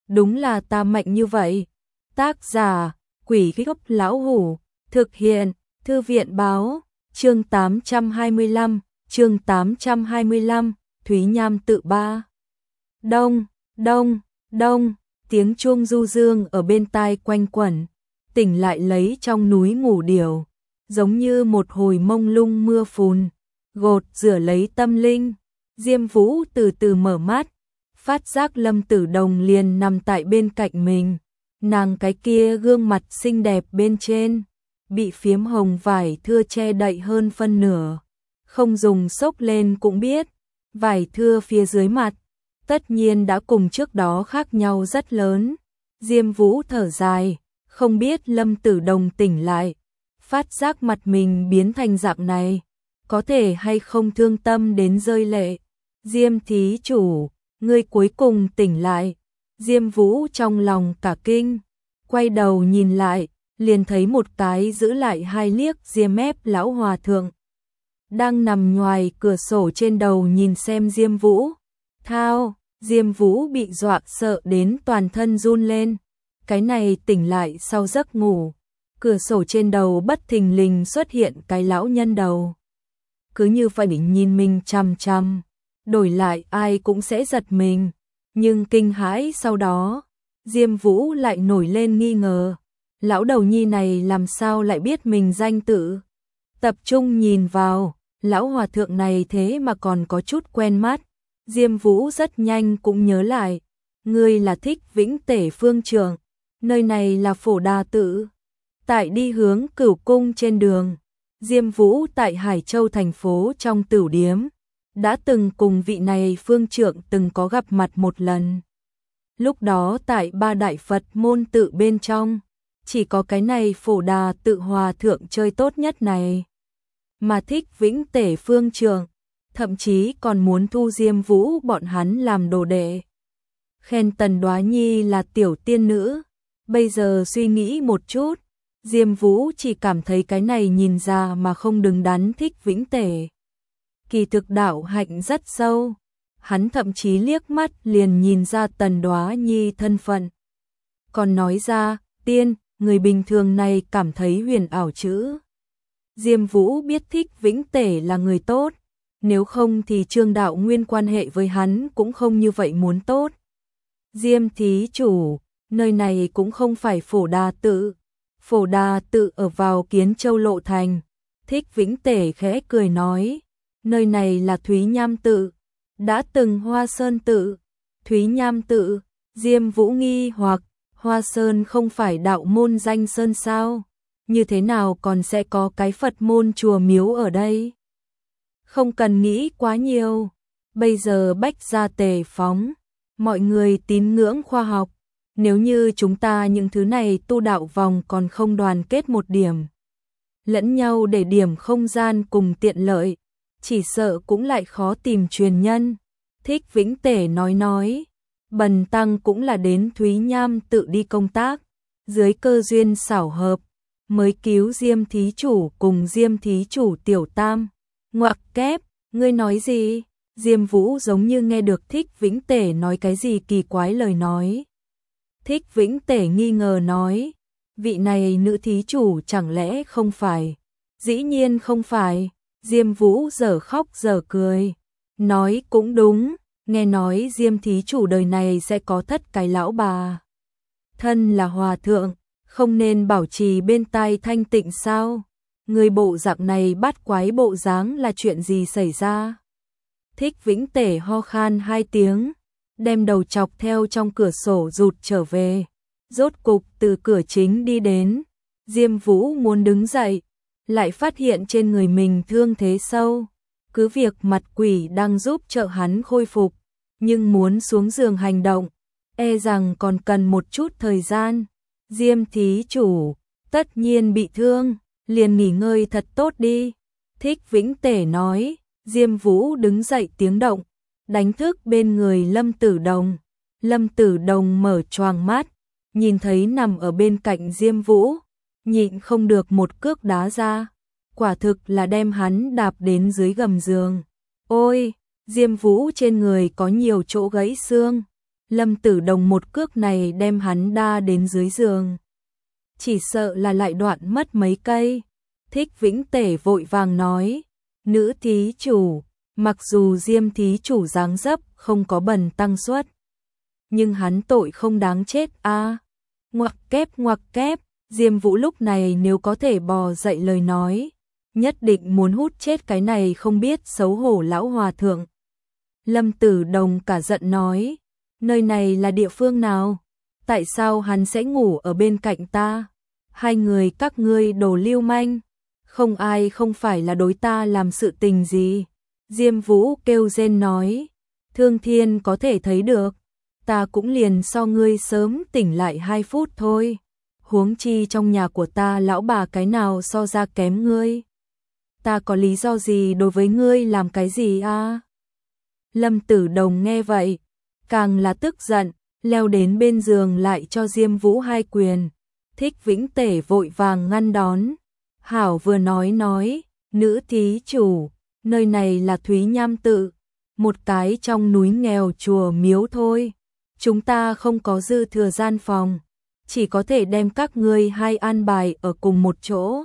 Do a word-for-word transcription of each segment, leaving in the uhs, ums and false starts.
đúng là ta mạnh như vậy. Tác giả, Quỷ Gốc Lão Hủ, thực hiện, Thư viện Báo, chương tám trăm hai mươi lăm, chương tám trăm hai mươi lăm, Thúy Nham tự ba. Đông, đông, đông, tiếng chuông du dương ở bên tai quanh quẩn, tỉnh lại lấy trong núi ngủ điều, giống như một hồi mông lung mưa phùn, gột rửa lấy tâm linh. Diêm Vũ từ từ mở mắt, phát giác Lâm Tử Đồng liền nằm tại bên cạnh mình, nàng cái kia gương mặt xinh đẹp bên trên, bị phiếm hồng vải thưa che đậy hơn phân nửa, không dùng xốc lên cũng biết, vải thưa phía dưới mặt, tất nhiên đã cùng trước đó khác nhau rất lớn. Diêm Vũ thở dài, không biết Lâm Tử Đồng tỉnh lại, phát giác mặt mình biến thành dạng này, có thể hay không thương tâm đến rơi lệ. Diêm thí chủ, ngươi cuối cùng tỉnh lại. Diêm Vũ trong lòng cả kinh, quay đầu nhìn lại, liền thấy một cái giữ lại hai liếc diêm ép lão hòa thượng, đang nằm ngoài cửa sổ trên đầu nhìn xem Diêm Vũ. Thao, Diêm Vũ bị dọa sợ đến toàn thân run lên, cái này tỉnh lại sau giấc ngủ, cửa sổ trên đầu bất thình lình xuất hiện cái lão nhân đầu. Cứ như vậy nhìn mình chằm chằm, đổi lại ai cũng sẽ giật mình, nhưng kinh hãi sau đó, Diêm Vũ lại nổi lên nghi ngờ, lão đầu nhi này làm sao lại biết mình danh tự. Tập trung nhìn vào, lão hòa thượng này thế mà còn có chút quen mắt. Diêm Vũ rất nhanh cũng nhớ lại, ngươi là Thích Vĩnh Tể phương trưởng, nơi này là Phổ Đà tự. Tại đi hướng Cửu Cung trên đường, Diêm Vũ tại Hải Châu thành phố trong tửu điếm, đã từng cùng vị này phương trưởng từng có gặp mặt một lần. Lúc đó tại ba đại Phật môn tự bên trong, chỉ có cái này Phổ Đà tự hòa thượng chơi tốt nhất này. Mà Thích Vĩnh Tể phương trưởng, thậm chí còn muốn thu Diêm Vũ bọn hắn làm đồ đệ. Khen Tần Đoá Nhi là tiểu tiên nữ, bây giờ suy nghĩ một chút, Diêm Vũ chỉ cảm thấy cái này nhìn ra mà không đứng đắn Thích Vĩnh Tể. Kỳ thực đạo hạnh rất sâu, hắn thậm chí liếc mắt liền nhìn ra Tần Đoá Nhi thân phận. Còn nói ra, tiên, người bình thường này cảm thấy huyền ảo chữ. Diêm Vũ biết Thích Vĩnh Tể là người tốt, nếu không thì Trương Đạo Nguyên quan hệ với hắn cũng không như vậy muốn tốt. Diêm thí chủ, nơi này cũng không phải Phổ Đà tự. Phổ Đà tự ở vào Kiến Châu Lộ Thành. Thích Vĩnh Tể khẽ cười nói, nơi này là Thúy Nham tự, đã từng Hoa Sơn tự. Thúy Nham tự, Diêm Vũ nghi hoặc, Hoa Sơn không phải đạo môn danh sơn sao? Như thế nào còn sẽ có cái Phật môn chùa miếu ở đây? Không cần nghĩ quá nhiều, bây giờ bách gia tề phóng, mọi người tín ngưỡng khoa học, nếu như chúng ta những thứ này tu đạo vòng còn không đoàn kết một điểm, lẫn nhau để điểm không gian cùng tiện lợi, chỉ sợ cũng lại khó tìm truyền nhân. Thích Vĩnh Tể nói nói, bần tăng cũng là đến Thúy Nham tự đi công tác, dưới cơ duyên xảo hợp, mới cứu Diêm thí chủ cùng Diêm thí chủ tiểu tam. Ngoặc kép, ngươi nói gì? Diêm Vũ giống như nghe được Thích Vĩnh Tể nói cái gì kỳ quái lời nói. Thích Vĩnh Tể nghi ngờ nói, vị này nữ thí chủ chẳng lẽ không phải? Dĩ nhiên không phải. Diêm Vũ giờ khóc giờ cười, nói cũng đúng, nghe nói Diêm thí chủ đời này sẽ có thất cái lão bà. Thân là hòa thượng, không nên bảo trì bên tai thanh tịnh sao? Người bộ dạng này bắt quái bộ dáng là chuyện gì xảy ra? Thích Vĩnh Tể ho khan hai tiếng, đem đầu chọc theo trong cửa sổ rụt trở về, rốt cục từ cửa chính đi đến. Diêm Vũ muốn đứng dậy, lại phát hiện trên người mình thương thế sâu, cứ việc mặt quỷ đang giúp trợ hắn khôi phục, nhưng muốn xuống giường hành động, e rằng còn cần một chút thời gian. Diêm thí chủ, tất nhiên bị thương, liền nghỉ ngơi thật tốt đi. Thích Vĩnh Tể nói. Diêm Vũ đứng dậy tiếng động, đánh thức bên người Lâm Tử Đồng. Lâm Tử Đồng mở choàng mắt, nhìn thấy nằm ở bên cạnh Diêm Vũ, nhịn không được một cước đá ra, quả thực là đem hắn đạp đến dưới gầm giường. Ôi, Diêm Vũ trên người có nhiều chỗ gãy xương, Lâm Tử Đồng một cước này đem hắn đa đến dưới giường. Chỉ sợ là lại đoạn mất mấy cây. Thích Vĩnh Tể vội vàng nói, nữ thí chủ, mặc dù Diêm thí chủ dáng dấp không có bần tăng suất, nhưng hắn tội không đáng chết a. À. Ngoặc kép ngoặc kép, Diêm Vũ lúc này nếu có thể bò dậy lời nói, nhất định muốn hút chết cái này không biết xấu hổ lão hòa thượng. Lâm Tử Đồng cả giận nói, nơi này là địa phương nào? Tại sao hắn sẽ ngủ ở bên cạnh ta? Hai người các ngươi đồ lưu manh, không ai không phải là đối ta làm sự tình gì. Diêm Vũ kêu rên nói, Thương Thiên có thể thấy được, ta cũng liền so ngươi sớm tỉnh lại hai phút thôi. Huống chi trong nhà của ta lão bà cái nào so ra kém ngươi. Ta có lý do gì đối với ngươi làm cái gì à? Lâm Tử Đồng nghe vậy, càng là tức giận, leo đến bên giường lại cho Diêm Vũ hai quyền. Thích Vĩnh Tể vội vàng ngăn đón. Hảo vừa nói nói, nữ thí chủ, nơi này là Thúy Nham tự, một cái trong núi nghèo chùa miếu thôi. Chúng ta không có dư thừa gian phòng, chỉ có thể đem các ngươi hai an bài ở cùng một chỗ.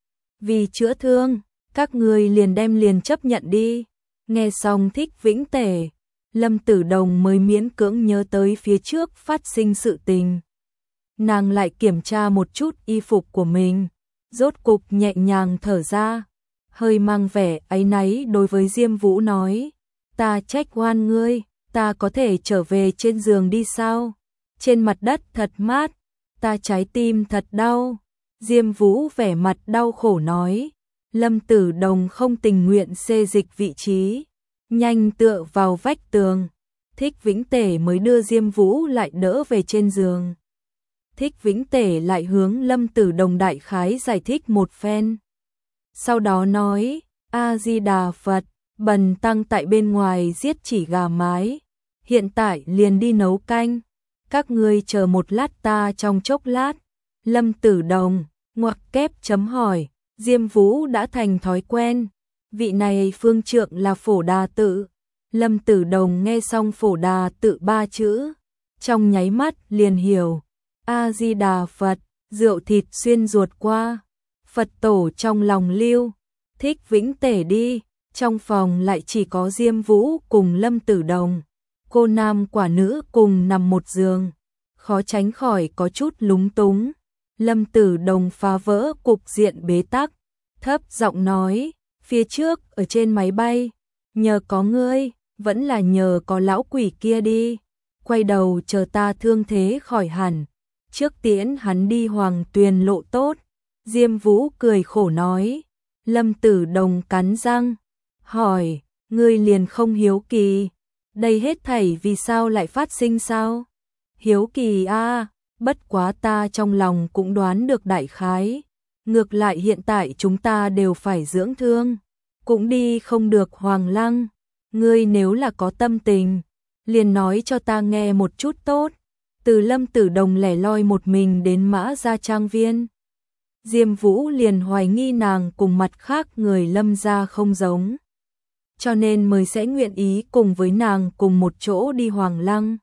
Vì chữa thương, các ngươi liền đem liền chấp nhận đi. Nghe xong Thích Vĩnh Tể, Lâm Tử Đồng mới miễn cưỡng nhớ tới phía trước phát sinh sự tình. Nàng lại kiểm tra một chút y phục của mình, rốt cục nhẹ nhàng thở ra, hơi mang vẻ áy náy đối với Diêm Vũ nói, ta trách oan ngươi, ta có thể trở về trên giường đi sao? Trên mặt đất thật mát, ta trái tim thật đau. Diêm Vũ vẻ mặt đau khổ nói. Lâm Tử Đồng không tình nguyện xê dịch vị trí, nhanh tựa vào vách tường. Thích Vĩnh Tể mới đưa Diêm Vũ lại đỡ về trên giường. Thích Vĩnh Tể lại hướng Lâm Tử Đồng đại khái giải thích một phen. Sau đó nói, A-di-đà Phật, bần tăng tại bên ngoài giết chỉ gà mái, hiện tại liền đi nấu canh, các ngươi chờ một lát ta trong chốc lát. Lâm Tử Đồng, ngoặc kép chấm hỏi, Diêm Vũ đã thành thói quen, vị này phương trượng là Phổ Đà tự. Lâm Tử Đồng nghe xong Phổ Đà tự ba chữ, trong nháy mắt liền hiểu, A-di-đà Phật, rượu thịt xuyên ruột qua, Phật tổ trong lòng lưu. Thích Vĩnh Tể đi, trong phòng lại chỉ có Diêm Vũ cùng Lâm Tử Đồng, cô nam quả nữ cùng nằm một giường, khó tránh khỏi có chút lúng túng. Lâm Tử Đồng phá vỡ cục diện bế tắc, thấp giọng nói, phía trước ở trên máy bay, nhờ có ngươi, vẫn là nhờ có lão quỷ kia đi, quay đầu chờ ta thương thế khỏi hẳn, trước tiễn hắn đi Hoàng Tuyền lộ tốt. Diêm Vũ cười khổ nói. Lâm Tử Đồng cắn răng, hỏi, ngươi liền không hiếu kỳ, đây hết thảy vì sao lại phát sinh sao? Hiếu kỳ a, à, bất quá ta trong lòng cũng đoán được đại khái, ngược lại hiện tại chúng ta đều phải dưỡng thương, cũng đi không được Hoàng Lăng, ngươi nếu là có tâm tình, liền nói cho ta nghe một chút tốt. Từ Lâm Tử Đồng lẻ loi một mình đến Mã Gia trang viên, Diêm Vũ liền hoài nghi nàng cùng mặt khác người Lâm gia không giống, cho nên mới sẽ nguyện ý cùng với nàng cùng một chỗ đi Hoàng Lăng.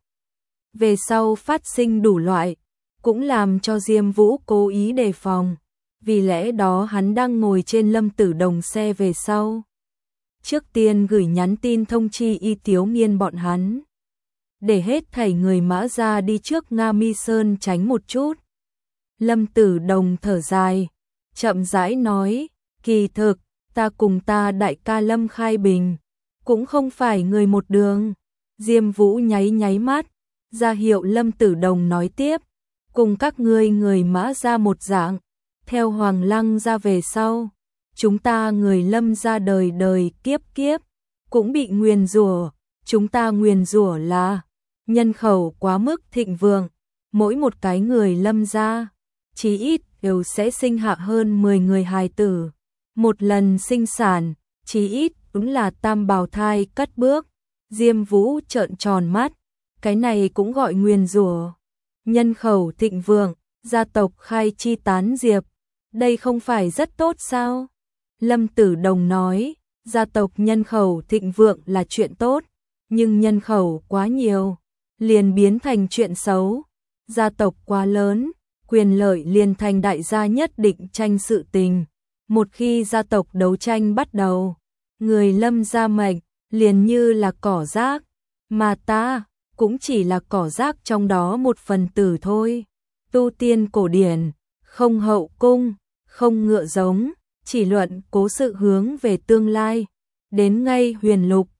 Về sau phát sinh đủ loại, cũng làm cho Diêm Vũ cố ý đề phòng, vì lẽ đó hắn đang ngồi trên Lâm Tử Đồng xe về sau. Trước tiên gửi nhắn tin thông chi Y Tiếu Nghiên bọn hắn, để hết thảy người Mã Gia đi trước Nga Mi Sơn tránh một chút. Lâm Tử Đồng thở dài, chậm rãi nói, kỳ thực, ta cùng ta đại ca Lâm Khai Bình, cũng không phải người một đường. Diêm Vũ nháy nháy mắt, ra hiệu Lâm Tử Đồng nói tiếp, cùng các ngươi người Mã Gia một dạng, theo Hoàng Lăng ra về sau, chúng ta người Lâm gia đời đời kiếp kiếp, cũng bị nguyền rủa, chúng ta nguyền rủa là nhân khẩu quá mức thịnh vượng, mỗi một cái người Lâm gia chí ít đều sẽ sinh hạ hơn mười người hài tử, một lần sinh sản, chí ít cũng là tam bào thai cất bước. Diêm Vũ trợn tròn mắt, cái này cũng gọi nguyền rủa. Nhân khẩu thịnh vượng, gia tộc khai chi tán diệp, đây không phải rất tốt sao? Lâm Tử Đồng nói, gia tộc nhân khẩu thịnh vượng là chuyện tốt, nhưng nhân khẩu quá nhiều, liền biến thành chuyện xấu. Gia tộc quá lớn, quyền lợi liền thành đại gia nhất định tranh sự tình. Một khi gia tộc đấu tranh bắt đầu, người Lâm gia mệnh liền như là cỏ rác, mà ta cũng chỉ là cỏ rác trong đó một phần tử thôi. Tu tiên cổ điển, không hậu cung, không ngựa giống, chỉ luận cố sự hướng về tương lai. Đến ngay huyền lục,